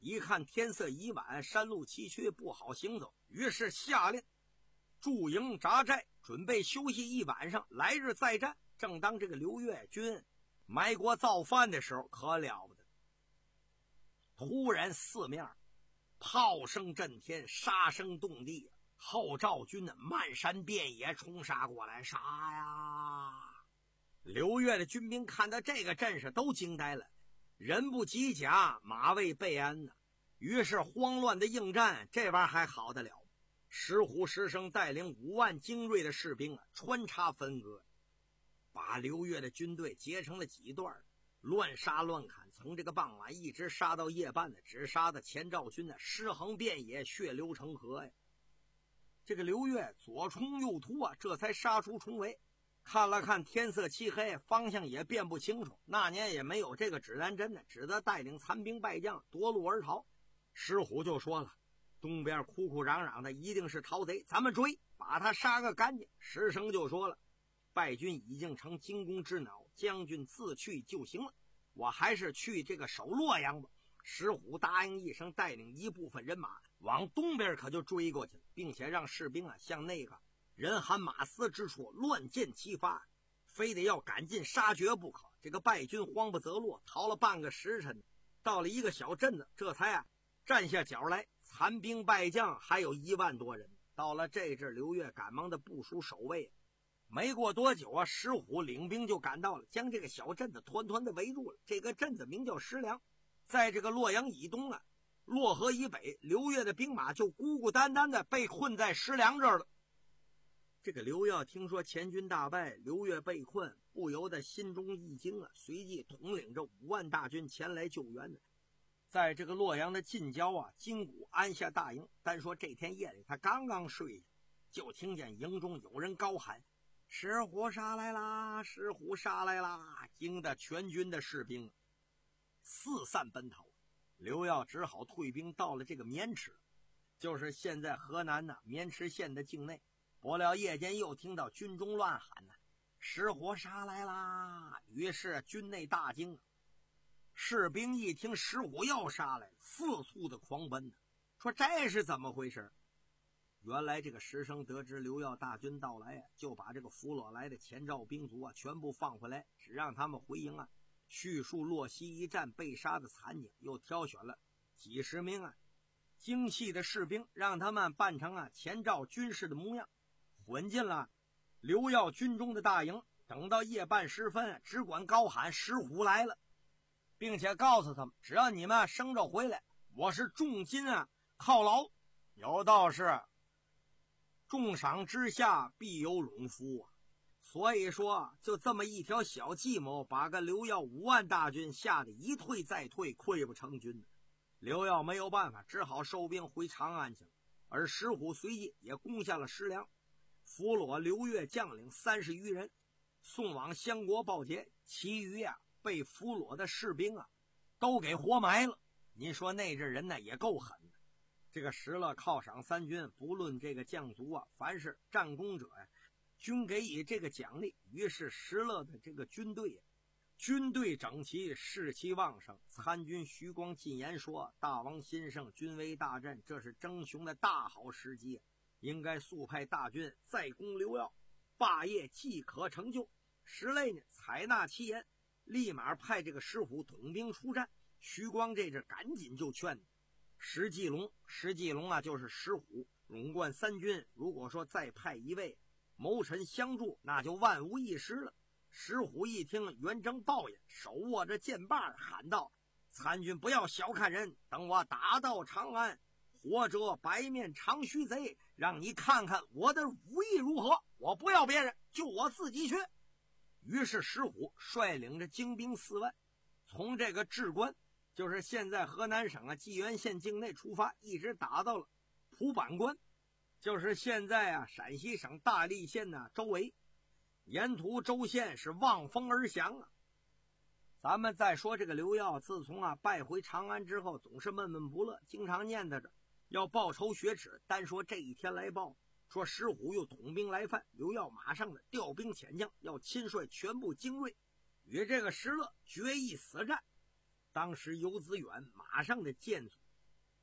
一看天色已晚，山路崎岖，不好行走，于是下令驻营扎寨，准备休息一晚上，来日再战。正当这个刘越军埋锅造饭的时候，可了不得，突然四面炮声震天，杀声动地，后赵军的漫山遍野冲杀过来，杀呀！刘越的军兵看到这个阵势都惊呆了，人不及甲，马未备鞍呢。于是慌乱的应战，这玩意儿还好得了？石虎石生带领五万精锐的士兵啊，穿插分割，把刘越的军队截成了几段，乱杀乱砍，从这个傍晚一直杀到夜半的，只杀的前赵军呢尸横遍野，血流成河呀！这个刘越左冲右突啊，这才杀出重围。看了看天色漆黑，方向也辨不清楚，那年也没有这个指南针呢，只得带领残兵败将夺路而逃。石虎就说了，东边哭哭嚷嚷的一定是逃贼，咱们追，把他杀个干净。石生就说了，败军已经成惊弓之鸟，将军自去就行了，我还是去这个守洛阳吧。石虎答应一声，带领一部分人马往东边可就追过去了，并且让士兵啊向那个人喊马嘶之处乱箭齐发，非得要赶尽杀绝不可。这个败军慌不择路，逃了半个时辰，到了一个小镇子，这才啊站下脚来，残兵败将还有一万多人。到了这阵，刘越赶忙的部署守卫，没过多久啊，石虎领兵就赶到了，将这个小镇子团团的围住了。这个镇子名叫石梁，在这个洛阳以东啊，洛河以北，刘越的兵马就孤孤单单的被困在石梁这儿了。这个刘耀听说前军大败，刘越被困，不由得心中一惊啊，随即统领着五万大军前来救援呢。在这个洛阳的近郊啊，金谷安下大营。单说这天夜里，他刚刚睡下，就听见营中有人高喊：“石虎杀来啦！石虎杀来啦！”惊得全军的士兵四散奔逃。刘耀只好退兵到了这个渑池，就是现在河南呢渑池县的境内。不料夜间又听到军中乱喊呢：“石虎杀来啦！”于是军内大惊，士兵一听石虎要杀来，四处的狂奔呢，说这是怎么回事？原来这个石生得知刘耀大军到来啊，就把这个俘虏来的前赵兵卒啊全部放回来，只让他们回营啊叙述洛西一战被杀的惨景，又挑选了几十名啊精细的士兵，让他们扮成啊前赵军士的模样，混进了刘耀军中的大营。等到夜半时分，只管高喊石虎来了，并且告诉他们，只要你们生着回来，我是重金啊犒劳。有道是重赏之下必有勇夫啊，所以说就这么一条小计谋，把个刘耀五万大军吓得一退再退，溃不成军。刘耀没有办法，只好收兵回长安去了。而石虎随即也攻下了石梁，俘虏刘越将领三十余人，送往襄国报捷。其余啊被俘虏的士兵啊都给活埋了。您说那阵人呢也够狠的。这个石勒犒赏三军，不论这个将卒啊，凡是战功者呀、啊，均给予这个奖励。于是石勒的这个军队、啊、军队整齐，士气旺盛。参军徐光进言说：“大王兴盛，军威大振，这是争雄的大好时机，应该速派大军再攻刘耀，霸业即可成就。”石勒呢采纳其言，立马派这个石虎统兵出战。徐光这阵赶紧就劝石继龙，石继龙啊就是石虎垄断三军，如果说再派一位谋臣相助，那就万无一失了。石虎一听，圆睁抱眼，手握着剑把，喊道：“参军不要小看人，等我打到长安，活捉白面长须贼，让你看看我的武艺如何。我不要别人，就我自己去。”于是石虎率领着精兵四万，从这个郅关，就是现在河南省啊济源县境内出发，一直打到了蒲坂关，就是现在啊陕西省大荔县呢周围。沿途州县是望风而降啊。咱们再说这个刘耀，自从啊败回长安之后，总是闷闷不乐，经常念叨着要报仇雪耻。单说这一天来报，说石虎又统兵来犯，刘耀马上的调兵遣将，要亲率全部精锐与这个石勒决一死战。当时游子远马上的建组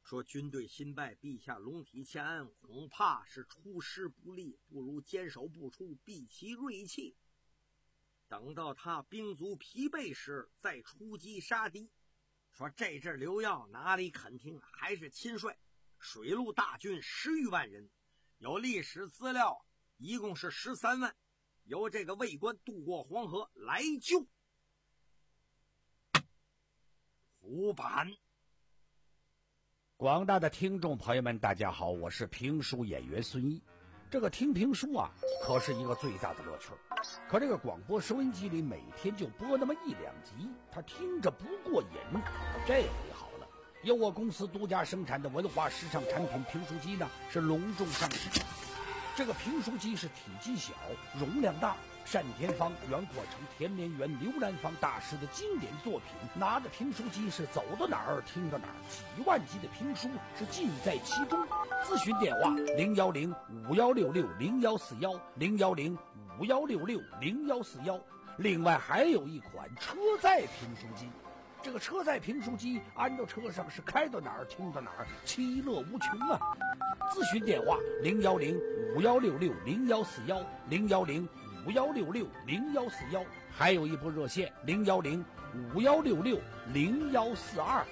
说军队新败，陛下龙体欠安，恐怕是出师不利，不如坚守不出，避其锐气。等到他兵卒疲惫时，再出击杀敌。说这阵刘耀哪里肯听，还是亲率水陆大军十余万人，有历史资料，一共是十三万，由这个卫官渡过黄河来救胡版。 广大的听众朋友们，大家好，我是评书演员孙一。这个听评书啊，可是一个最大的乐趣。可这个广播收音机里每天就播那么一两集，他听着不过瘾。这回好了，由我公司独家生产的文化时尚产品评书机呢，是隆重上市。这个评书机是体积小，容量大，单田芳、袁阔成、田连元、刘兰芳大师的经典作品。拿着评书机是走到哪儿听到哪儿，几万集的评书是尽在其中。咨询电话零幺零五幺六六零幺四幺零幺零五幺六六零幺四幺。另外还有一款车载评书机。这个车载评书机安到车上是开到哪儿听到哪儿，其乐无穷啊！咨询电话零幺零五幺六六零幺四幺零幺零五幺六六零幺四幺，还有一部热线零幺零五幺六六零幺四二。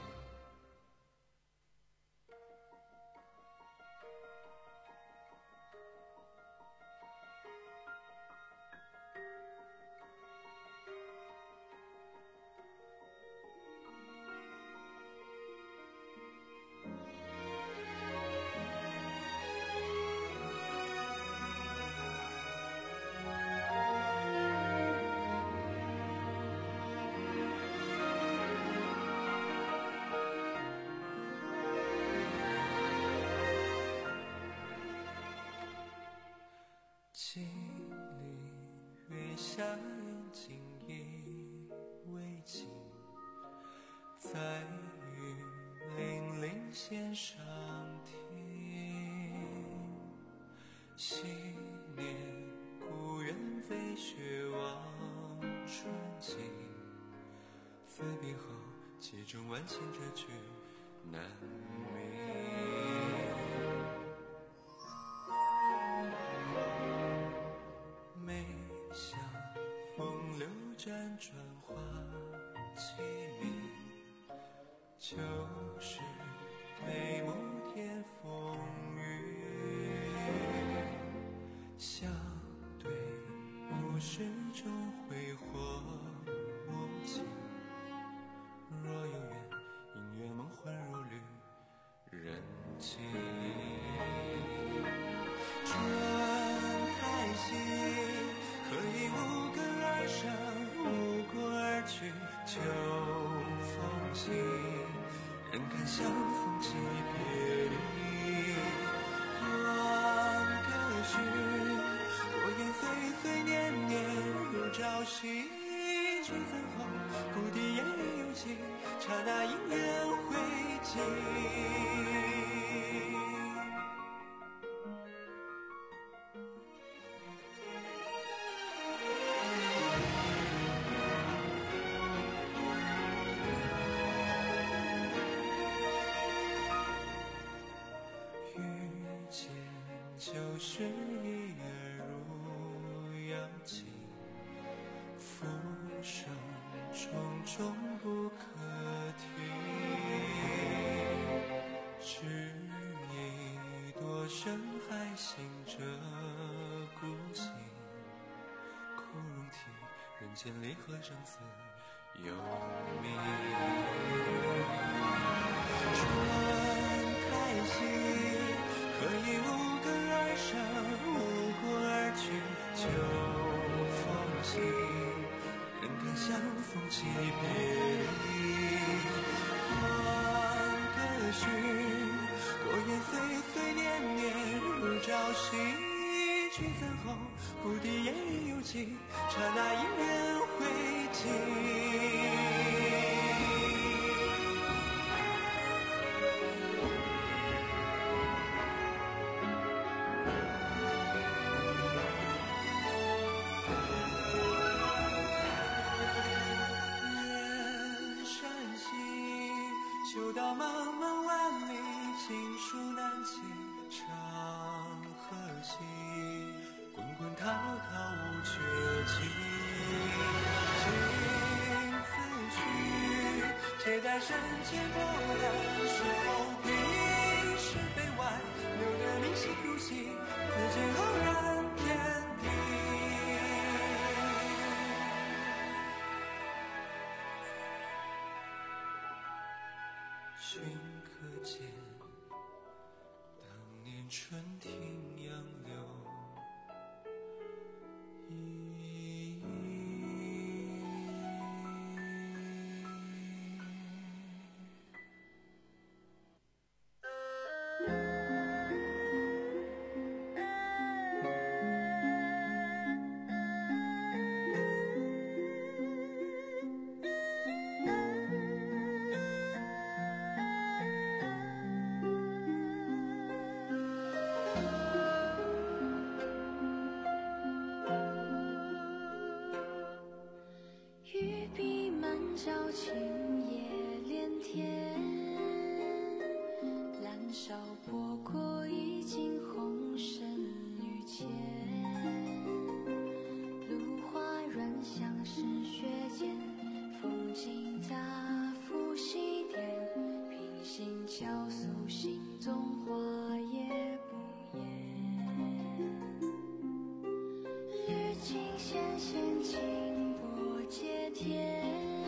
镜里月下眼睛依偎紧，在雨霖铃弦上听。昔年故园飞雪望春景，分别后其中万千折句难明。辗转花凄迷，就是眉目添风雨。相对物是中挥霍无尽，若有缘，因缘梦幻如旅人情。春开心，可以无根而生。无果而去，秋风起，人看相逢即别离。断歌句，过眼岁岁年年如朝夕。聚散后，故地也有情，刹那因缘会尽。就是一儿如瑶琴，浮生种种不可听。只一朵深海行者孤行，枯荣啼，人间离合生死有命。春开心，可以无根而生，无果而去，秋风起，人看相逢即别离。断歌句，过眼岁岁年年如朝夕。聚散后，故地也有情，刹那因缘会尽。修道茫茫万里， 心树难解长河心，滚滚滔滔无绝境。情此去，且待人间波澜收平。是非外，留得铭心如昔，自见浩然天地。寻可见，当年春庭杨柳依依。 玉笔满招青叶连天，燃烧波过一襟红尘与剑。芦花软香是雪间，风景杂赋西点。平心敲诉心中话也不言。绿尽纤纤轻波接天，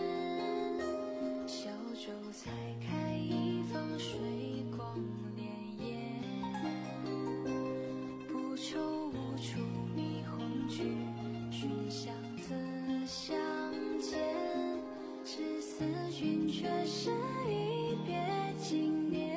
小舟才开一方水光潋滟。不愁无处觅红菊，寻香自相见。只思君却是一别经年。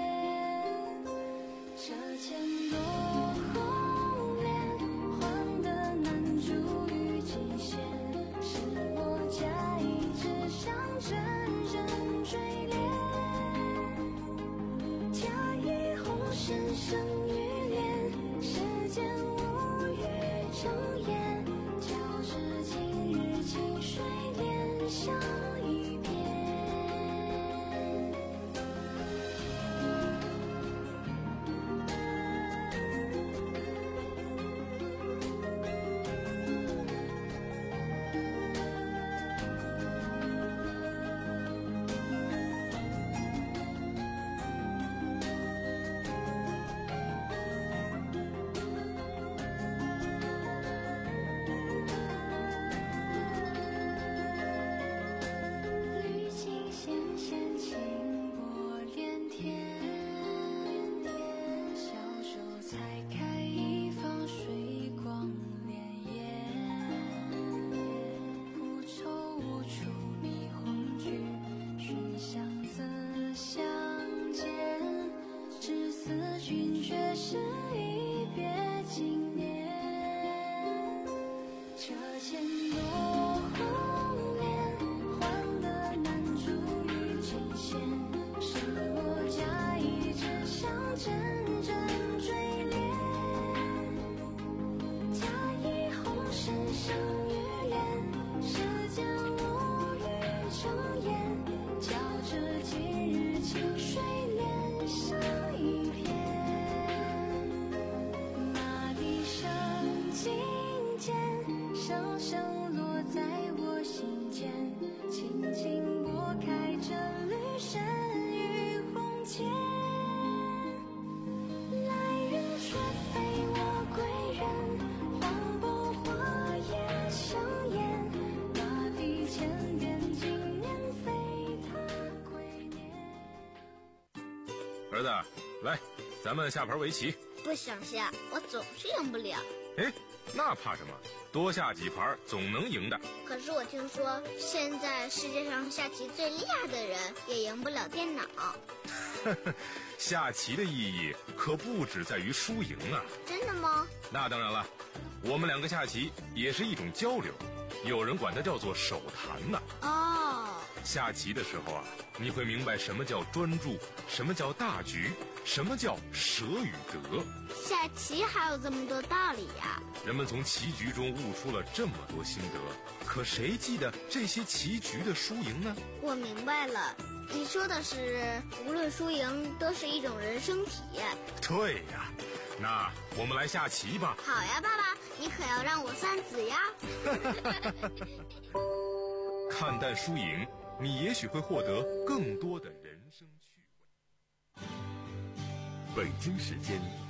这千朵红莲，换得难住于琴弦。是我假意只想真人追恋，假意红尘生于脸，世间无语成言。交织今日清水莲相一遍。绿尽纤纤轻波连天，小舟才开一方水光潋滟。不愁无处觅红菊，寻香自相见。只思君却是一别经年。这千朵红莲，换得难住于琴弦。是我假意只想真人追恋，假意红尘生于脸，世间无语成言。交织今日清水莲相一片。马蹄声轻剑，声声落在我心间。轻轻拨开这缕深与红笺。来人却非我归人，黄柏花叶香艳。马蹄千遍经年，非他归年。 儿子，来，咱们下盘围棋。 不想下，我总是赢不了。 哎，那怕什么？多下几盘总能赢的。 可是我听说，现在世界上下棋最厉害的人也赢不了电脑。 下棋的意义可不只在于输赢啊。 真的吗？ 那当然了，我们两个下棋也是一种交流，有人管它叫做手谈呢。 哦， 下棋的时候啊，你会明白什么叫专注，什么叫大局，什么叫舍与得。 下棋还有这么多道理呀！ 人们从棋局中悟出了这么多心得，可谁记得这些棋局的输赢呢？ 我明白了， 你说的是，无论输赢都是一种人生体验。 对呀，那我们来下棋吧。 好呀，爸爸，你可要让我算子呀。 看淡输赢，你也许会获得更多的人生趣味。 北京时间